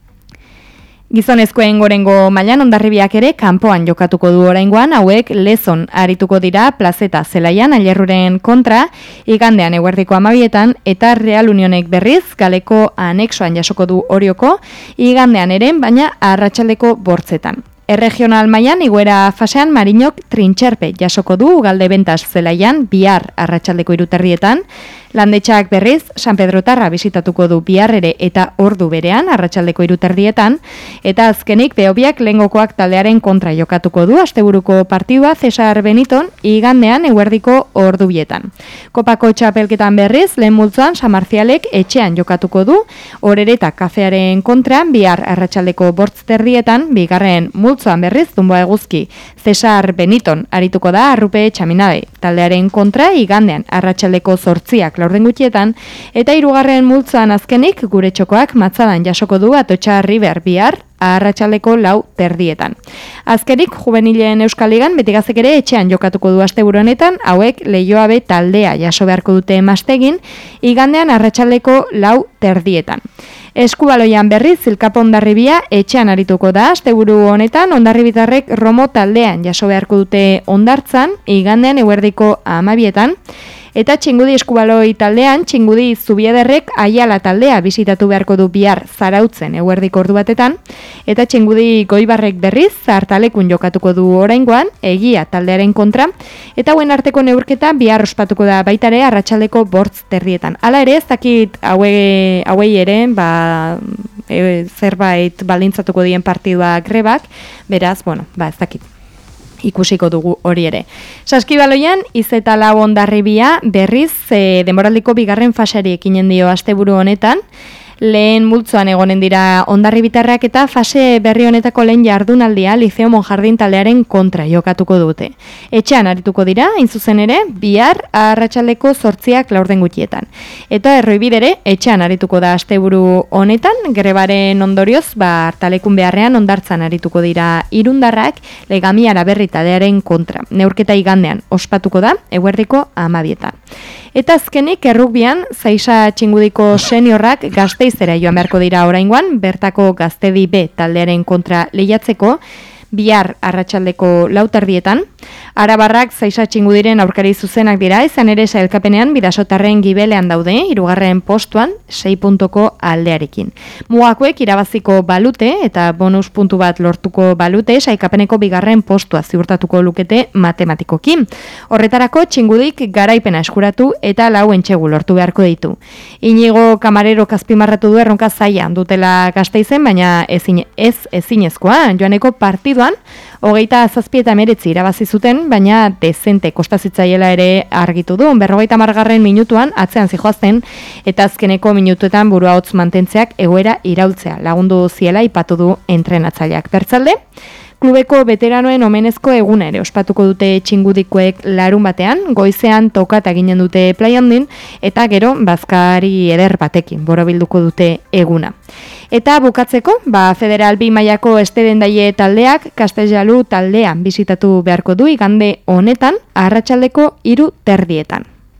Gizonezkoen gorengo mailan Hondarribiak ere kanpoan jokatuko du oraingoan, hauek Lezon arituko dira Plazeta zelaian Ailerruren kontra, igandean eguerdiko 12etan eta Real Unionek berriz Galeko anexoan jasoko du Orioko, igandean eren baina arratsaldeko 8etan. Erregional mailan igoera fasean Mariñok Trintxerpe jasoko du Ugalde Bentas zelaian bihar arratsaldeko 3:30, Landetxak berriz San Pedrotarra bisitatuko du bihar ere eta ordu berean arratsaldeko 3:30 eta azkenik Beobiak lehengokoak taldearen kontra jokatuko du asteburuko partidua Cesar Beniton igandean eguerdiko ordu 2etan. Kopako txapelketan berriz lehen multzoan San Marcialek etxean jokatuko du Orereta kafearen kontra bihar arratsaldeko 8:30 bigarren multzoan berriz Dunboa Eguzki Cesar Beniton arituko da Arrupe Txaminabe taldearen kontra igandean arratsaldeko 8:40 eta hirugarren multzoan azkenik gure txokoak Matzadan jasoko du Atotxa River bihar arratsaldeko 4:00. Azkenik, juvenilen Euskal Ligan Betigazek ere etxean jokatuko du asteburu honetan, hauek Leioa B taldea jaso beharko dute Mastegin, igandean arratsaldeko 4:00. Eskubaloian berriz Zilkapa Hondarribia etxean arituko da asteburu honetan, Hondarribitarrek Romo taldean jaso beharko dute Hondartzan, igandean eguerdiko 12:00. Eta Txingudi Eskubaloi taldean, Txingudi Zubiederrek Aiala taldea bisitatu beharko du bihar Zarautzen eguerdiko ordu batetan, eta Txingudi Goibarrek berriz Zartalekun jokatuko du oraingoan, Egia taldearen kontra, eta hauen arteko neurketa bihar ospatuko da baitare arratsaldeko 5:30. Hala ere, ez dakit hauei ere, zerbait baldintzatuko dien partidua grebak, beraz, ez dakit. Ikusiko dugu hori ere. Saskibaloian, Izeta Lau Hondarribia berriz denboraldiko bigarren faseari ekinen dio asteburu honetan. Lehen multzoan egonen dira Hondarribitarrak eta fase berri honetako lehen jardunaldia Liceo Monjardin taldearen kontra jokatuko dute. Etxean arituko dira, hain zuzen ere, bihar arratsaldeko 8:00 laurden gutxietan. Eta Erroibidere etxean arituko da asteburu honetan, grebaren ondorioz, Artalekun beharrean Hondartzan arituko dira Irundarrak Legami Araberri taldearen kontra. Neurketa igandean ospatuko da eguerdiko 12:00. Eta azkenik errugbian, Zaisa Txingudiko seniorrak Gasteizera joan beharko dira oraingoan, bertako Gaztedi B taldearen kontra lehiatzeko, bihar arratsaldeko 4:00. Arabarrak Zaisa Txingudiren aurkari zuzenak dira, izan ere sailkapenean Bidasotarren gibelean daude, 3. postuan 6 puntuko aldearekin. Mugakoek irabaziko balute eta bonus puntu bat lortuko balute, sailkapeneko 2. postua ziurtatuko lukete matematikoki. Horretarako Txingudik garaipena eskuratu eta 4 entsegu lortu beharko ditu. Inigo Kamarero azpimarratu du erronka zaila dutela Gasteizen, baina ezinezkoa. Joaneko partiduan 27-19 irabazi zuten, baina dezente kostazitzaiela ere argitu du. 50. minutuan atzean zijoazten eta azkeneko minutuetan burua hotz mantentzeak egoera iraultzea lagundu ziela aipatu du entrenatzaileak. Bertzalde, klubeko veteranoen omenezko eguna ere ospatuko dute Txingudikoek larun batean, goizean tokata ginen dute playondin, eta gero bazkari eder batekin borobilduko dute eguna. Eta bukatzeko, Federal B mailako estedendaie taldeak Castellalu taldean bisitatu beharko du igande honetan arratsaldeko 3:30.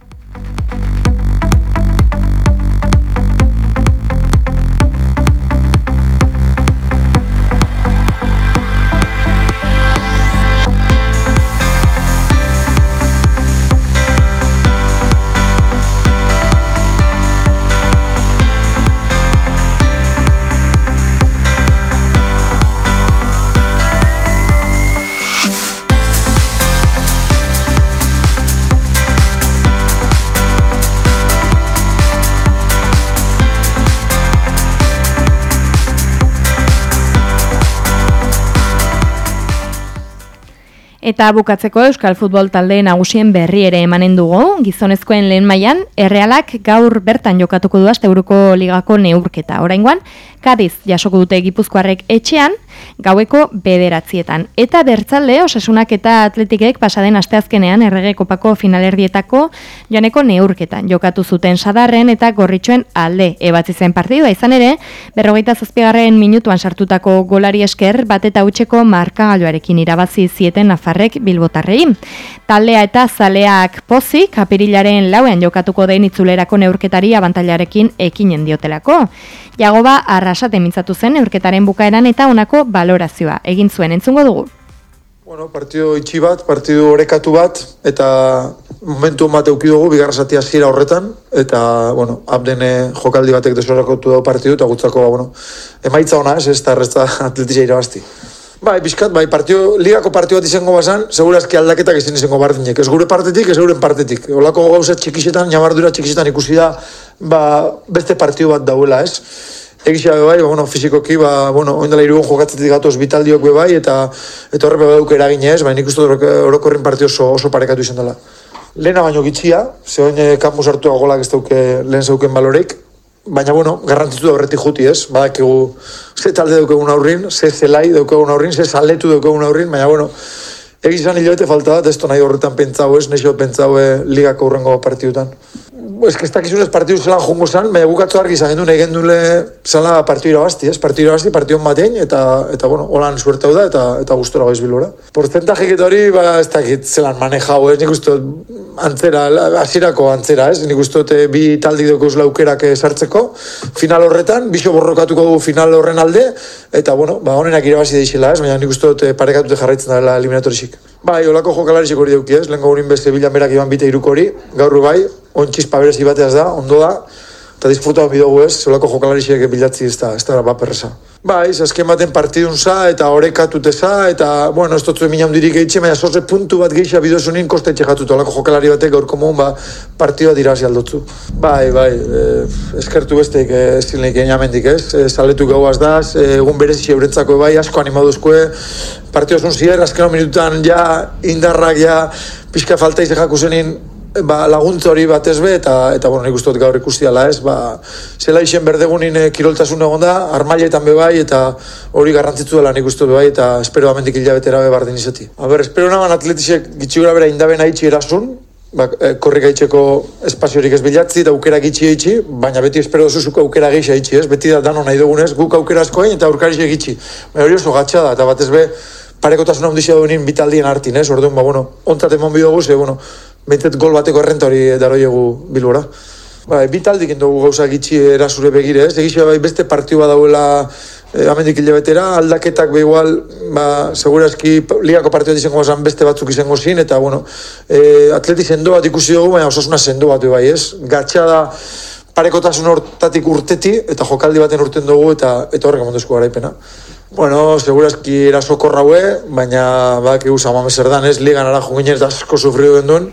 Eta bukatzeko Euskal Futbol talde nagusien berri ere emanen dugu, gizonezkoen lehen mailan Errealak gaur bertan jokatuko du asteburuko ligako neurketa. Oraingoan, Kadiz jasoko dute Gipuzkoarrek etxean, gaueko 9:00. Eta bertzalde Osasunak eta Atletikek pasaden asteazkenean Errege Kopako finalerdietako joaneko neurketan jokatu zuten Sadarren eta Gorritxoen alde ebatzi zen partidua, izan ere 47. minutuan sartutako golari esker 1-0 markagailuarekin irabazi zieten nafarrek bilbotarrei. Taldea eta zaleak pozik apirilaren 4ean jokatuko den itzulerako neurketari abantailarekin ekinen diotelako. Jagoba arrasate mintzatu zen neurketaren bukaeran eta honako balorazioa egin zuen, entzungo dugu. Bueno, partido itxi bat, partido orekatu bat, eta momentu bat euki dugu, bigarra zati hasiera horretan, eta, bueno, abdene jokaldi batek desorakotu dugu partidu, eta gutzako, emaitza ona ez da errezta atletizia irabazti. Bizkat, ligako partidu bat izango bazan, segurazki aldaketak ezin izango bardinek. Ez gure partetik, ez euren partetik. Olako gauza txikisetan, ñabardura txikisetan ikusi da, beste partidu bat dauela, ez? Egizia bai, fizikoki, oindela irugun jokatzetik gatoz bitaldiok bai, eta horre bebauk eragine ez, nik uste orokorrin partio oso parekatu izan dela. Lehena baino gitxia, ze oin kanpus hartua golak ez dauke lehen zeuken balorek, baina, garrantzitu da horretik juti ez, badakigu ze talde daukegun aurrin, ze zelai daukegun aurrin, ze zaletu daukegun aurrin, baina, egizan hilabete falta bat, ez nahi horretan pentsau ez, neixo pentsau ligako urrengo partidutan. ez dakizunez partidu zelan jongo zan, baina gukatzu argi izan gendu nahi gendule zala partidu irabazti, partidu partidu batein, eta bueno, holan suerte hau da, eta gustora goiz bilora. Porzentajik eta hori, ez dakit zelan manejau, nik uste antzera, hasierako antzera, nik uste bi taldik dugu laukerak sartzeko, final horretan, biso borrokatuko dugu final horren alde, eta bueno, honenak irabazi deixela, baina nik uste parekatute jarraitzen dela eliminatorisik. Bai, olako jokalarisik hori dauki, lehenko gurin beste bilan berak iban bite iruko hori, gaur bai, ontxispa berezi bateaz da, ondo da, eta disfrutan bidogu olako jokalarisik bilatzi ez da baperreza. Bai, azken baten partidun za, eta orekatute za, eta, bueno, ez dutzu emina hundirik eitxe, baina sorze puntu bat geisha bidozunin kosta etxekatutu, olako jokalari batek gaur komun, partidua dirazi aldotzu. Bai, eskertu besteik zilenik eñamendik saletu gauaz daz, egun berezi eurentzako bai, asko animaduzkoe, partidu zun zier, azken minututan ja, indarrak ja, pixka falta izekako zenin, laguntza hori batez be, eta bueno, nik uste dut gaur ikusti dela zela isen berdegunin kiroltasun egon da, armailetan be bai, eta hori garrantzitzu dela nik uste dut bai, eta espero amendik hilabetera be bardin izati. Espero naban atletisek gitxigura bera indaben haitxi erasun, korrika itxeko espaziorik ez bilatzi, eta aukera gitxi eitxi, baina beti espero duzuzuk aukera geisha eitxi, beti da dano nahi dugunez, guk aukera askoen eta aurkarixe gitxi. Hori oso gatsa da, eta batez be, parekotasuna ondizia duenin bitaldien hartin, orduan, ontzat emon bidogu, behintzat gol bateko errenta hori daroiegu Bilbora. Bitaldik dugu gauza gitxi erasure begire, egizia beste partiu bat dauela amendik hilabetera, aldaketak igual, segurazki ligako partidu bat izango zan beste batzuk izango zin, eta atleti sendo bat ikusi dugu, baina osasuna sendo bat bai, gatsa da parekotasun hortatik urteti, eta jokaldi baten urten dugu, eta horrek amondezko garaipena. Bueno, segurazki erasokorra hue, baina baki guza mamezer dan, ligan ara junginen eta asko sufridu genduen,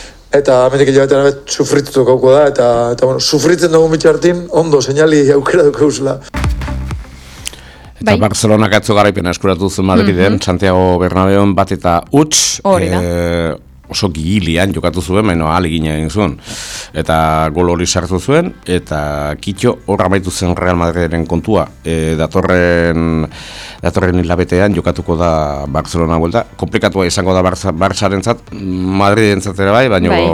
eta amendik hilabetera bet sufritutu gauko da, eta sufritzen dugu mitxartin, ondo, seinali aukera duke usela. Eta Barcelonak atzo garaipena eskuratu zuen Madriden, Santiago Bernabeon bat eta huts, oso gilian jokatu zuen, baina alegina egin zuen. Eta gol hori sartu zuen, eta kitxo hor amaitu zen Real Madridren kontua. Datorren hilabetean jokatuko da Barcelona buelta. Komplikatua izango da Barçarentzat, Madridentzat ere bai,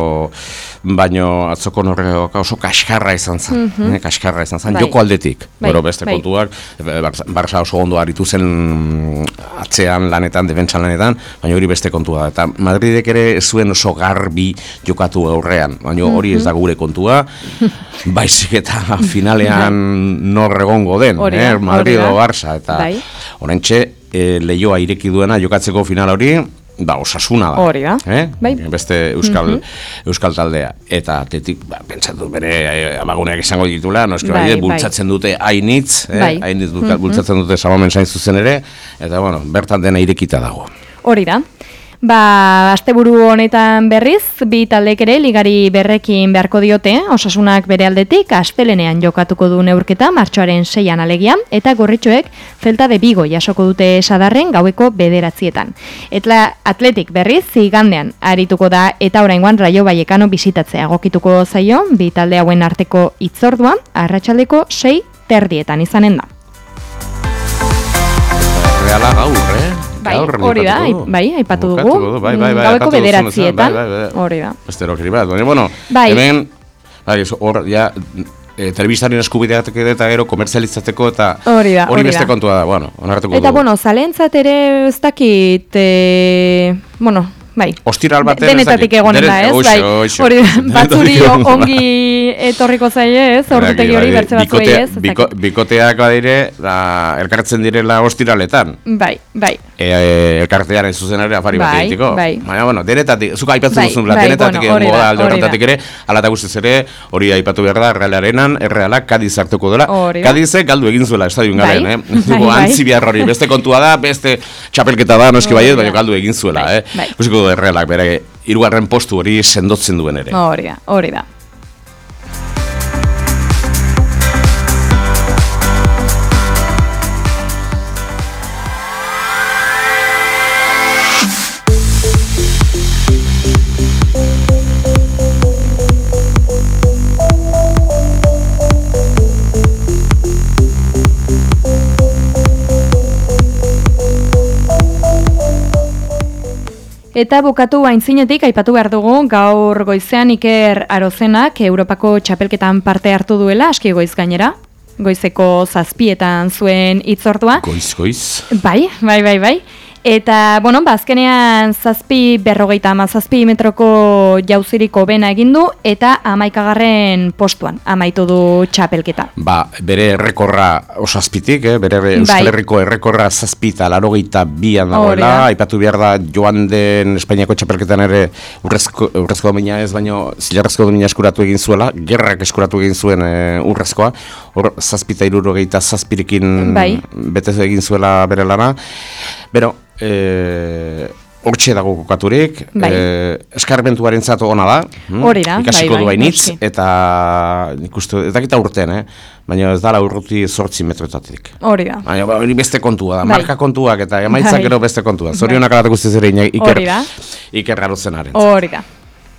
baino atzoko norreoka oso kaskarra izan zen. Kaskarra izan zen, joko aldetik. Gero beste kontuak, Barça oso ondo aritu zen atzean lanetan, defentsan lanetan, baina hori beste kontua da. Eta Madridek ere zuen oso garbi jokatu aurrean, baina hori ez da gure kontua, baizik eta finalean nor egongo den, Madrid o Barça, eta orentxe lehioa ireki duena jokatzeko final hori, Osasuna da. Hori da. Beste euskal taldea. Eta atetik, pentsatu bere amaguneak izango ditula, noski bultzatzen dute hainitz, bultzatzen dute Sabamen Sainz zuzen ere, eta bertan dena irekita dago. Hori da. Asteburu honetan berriz, bi taldek ere ligari berrekin beharko diote, Osasunak bere aldetik astelenean jokatuko du neurketa martxoaren 6an alegia, eta gorritxoek Celta de Vigo jasoko dute Sadarren gaueko 9:00. Eta Atletik berriz igandean arituko da, eta oraingoan Rayo Vallecano bisitatzea egokituko zaio, bi talde hauen arteko hitzordua arratsaldeko 6:30 izanen da. Reala gaur, Hori da, aipatu dugu, gaueko 9:00, hori da. Beste erokeri bat, hemen, hor, ja, telebistaren eskubideak eta gero komertzializatzeko eta hori beste kontua da, onartuko dugu. Eta, zalentzat ere ez dakit, Ostiral baten denetatik egonen da, ez? Hori, batzuri ongi etorriko zaie, ez? Ordutegi hori bertze batzuei, ez? Bikoteak badire, elkartzen direla ostiraletan. Bai. Elkartean ez zuzen ere afari bat egiteko. Baina, denetatik, zuka aipatzen duzun, denetatik egon goda alde horretatik ere, ala eta guztiz ere, hori aipatu behar da, Realarenan, Errealak Kadiz hartuko dela. Kadizek galdu egin zuela, estadion garen, antzi behar hori, beste kontua da, beste txapelketa da, noski baiet, baina galdu egin zuela, Errealak bere 3. postu hori sendotzen duen ere. Hori da. Eta bukatu aintzinetik aipatu behar dugu gaur goizean Iker Arozenak Europako txapelketan parte hartu duela, aski goiz gainera. Goizeko 7etan zuen hitzordua. Goiz. Bai. Eta, azkenean 7,57 metroko jauziriko bena egin du, eta 11. postuan amaitu du txapelketa. Bere errekorra oso azpitik, bere Euskal Herriko errekorra 7,82an dagoela, aipatu behar da joan den Espainiako txapelketan ere urrezko domina ez, baino zilarrezko domina eskuratu egin zuela, gerrak eskuratu egin zuen urrezkoa, hor 7,77rekin betez egin zuela bere lana, hortxe dago kokaturik, eskarmentuaren zato ona da, ikasiko du bainitz, eta nik uste, ez dakita urtean, baina ez dala urruti 8 metroetatik. Hori da. Baina hori beste kontua da, marka kontuak eta emaitzak gero beste kontua. Zorionak alatu guztiz ere Iker Arozenaren. Hori da.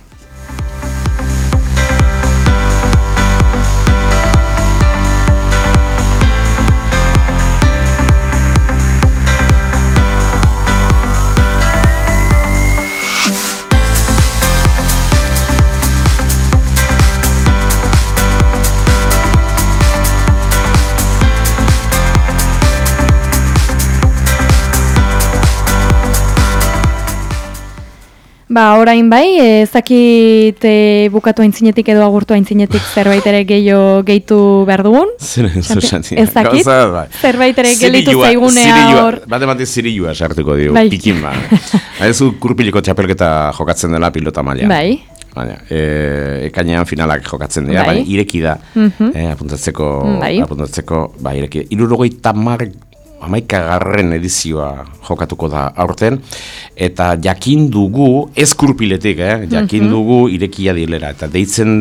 Orain ezakit bukatu aintzinetik edo agurtu aintzinetik zerbait ere gehitu behar dugun? Ezakit? Zerbait ere gelitu zaigune hor? Bat zirilua sartuko dio, pikin ba. Ez kurpiliko txapelketa jokatzen dela pilota maila. Baina, ekainean finalak jokatzen dira, baina ireki da, apuntatzeko, ireki da. 11. edizioa jokatuko da aurten, eta jakin dugu, ez kurpiletik, jakin dugu irekia dilera, eta deitzen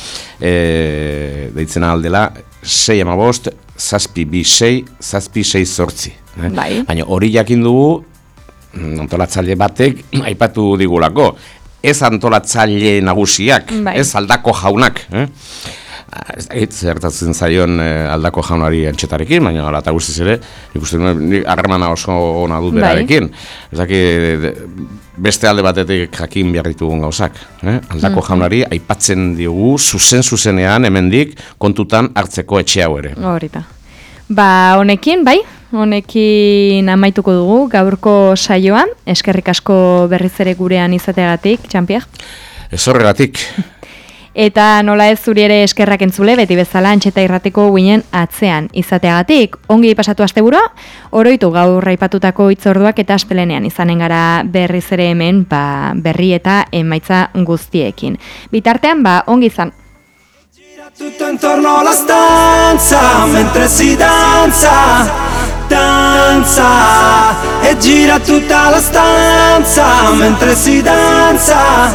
aldela 6-15, 7-2-6, 7-6-8. Baina hori jakin dugu, antolatzaile batek aipatu digulako, ez antolatzaile nagusiak, ez Aldako jaunak, zertatzen zaion Aldako jaunari antxetarekin, baina ala eta guztiz ere, nik harremana oso ona dut berarekin. Beste alde batetik jakin behar ditugun gauzak. Aldako jaunari aipatzen diogu zuzenean hemendik kontutan hartzeko etxe hau ere. Horita. Honekin amaituko dugu gaurko saioan, eskerrik asko berriz ere gurean izateagatik, Jean-Pierre? Ez horregatik. Eta nola ez zuri ere eskerrak entzule, beti bezala Antxeta Irratiko guinen atzean izateagatik. Ongi pasatu asteburua, oroitu gaur aipatutako hitzorduak eta astelenean izanen gara berriz ere hemen berri eta emaitza guztiekin. Bitartean, ongi izan. Tutto intorno alla stanza, mentre si danza, e gira tutta la stanza, mentre si danza,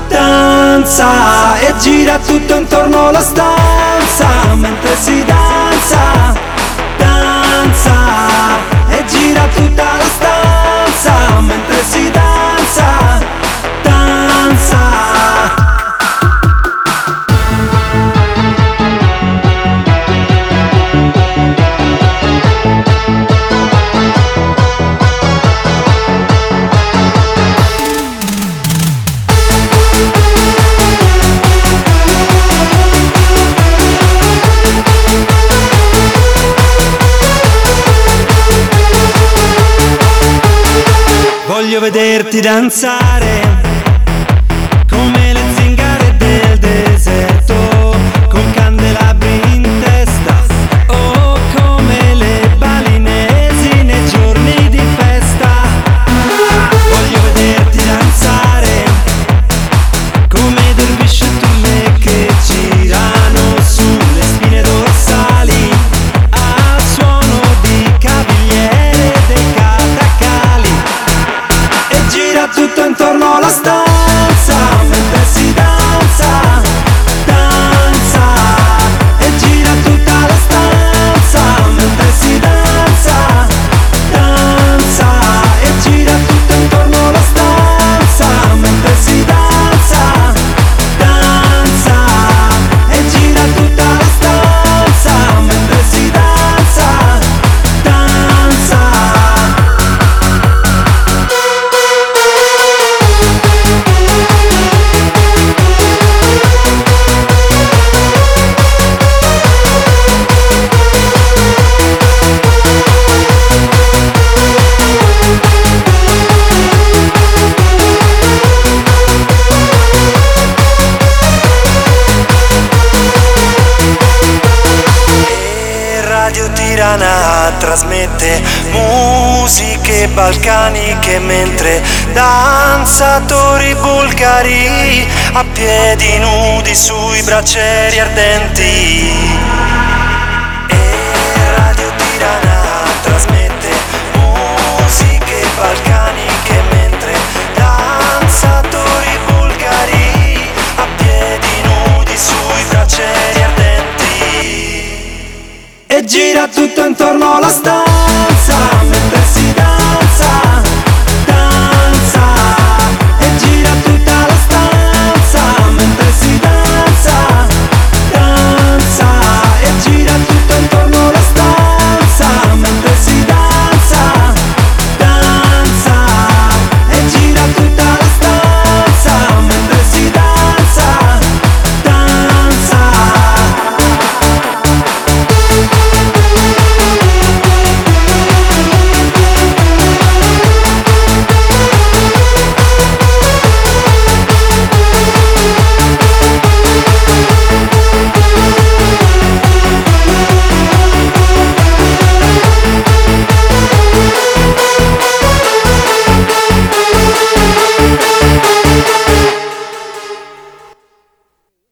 e gira tutto intorno alla stanza, mentre si danza, e gira tutta la stanza, mentre si danza. Voglio vederti danzare come le zingare del deserto, con candelabri in testa, o come le balinesi nei giorni di festa. Voglio vederti danzare come dervisce tulle che girano sulle spine dorsali al suono di cavigliere dei catacali. Gira tutto intorno alla Radio Tirana trasmette musiche balcaniche mentre danzatori bulgari a piedi nudi sui braccieri ardenti. E Radio Tirana trasmette musiche balcaniche mentre danzatori bulgari a piedi nudi sui braccieri ardenti. E gira tutto intorno alla stanza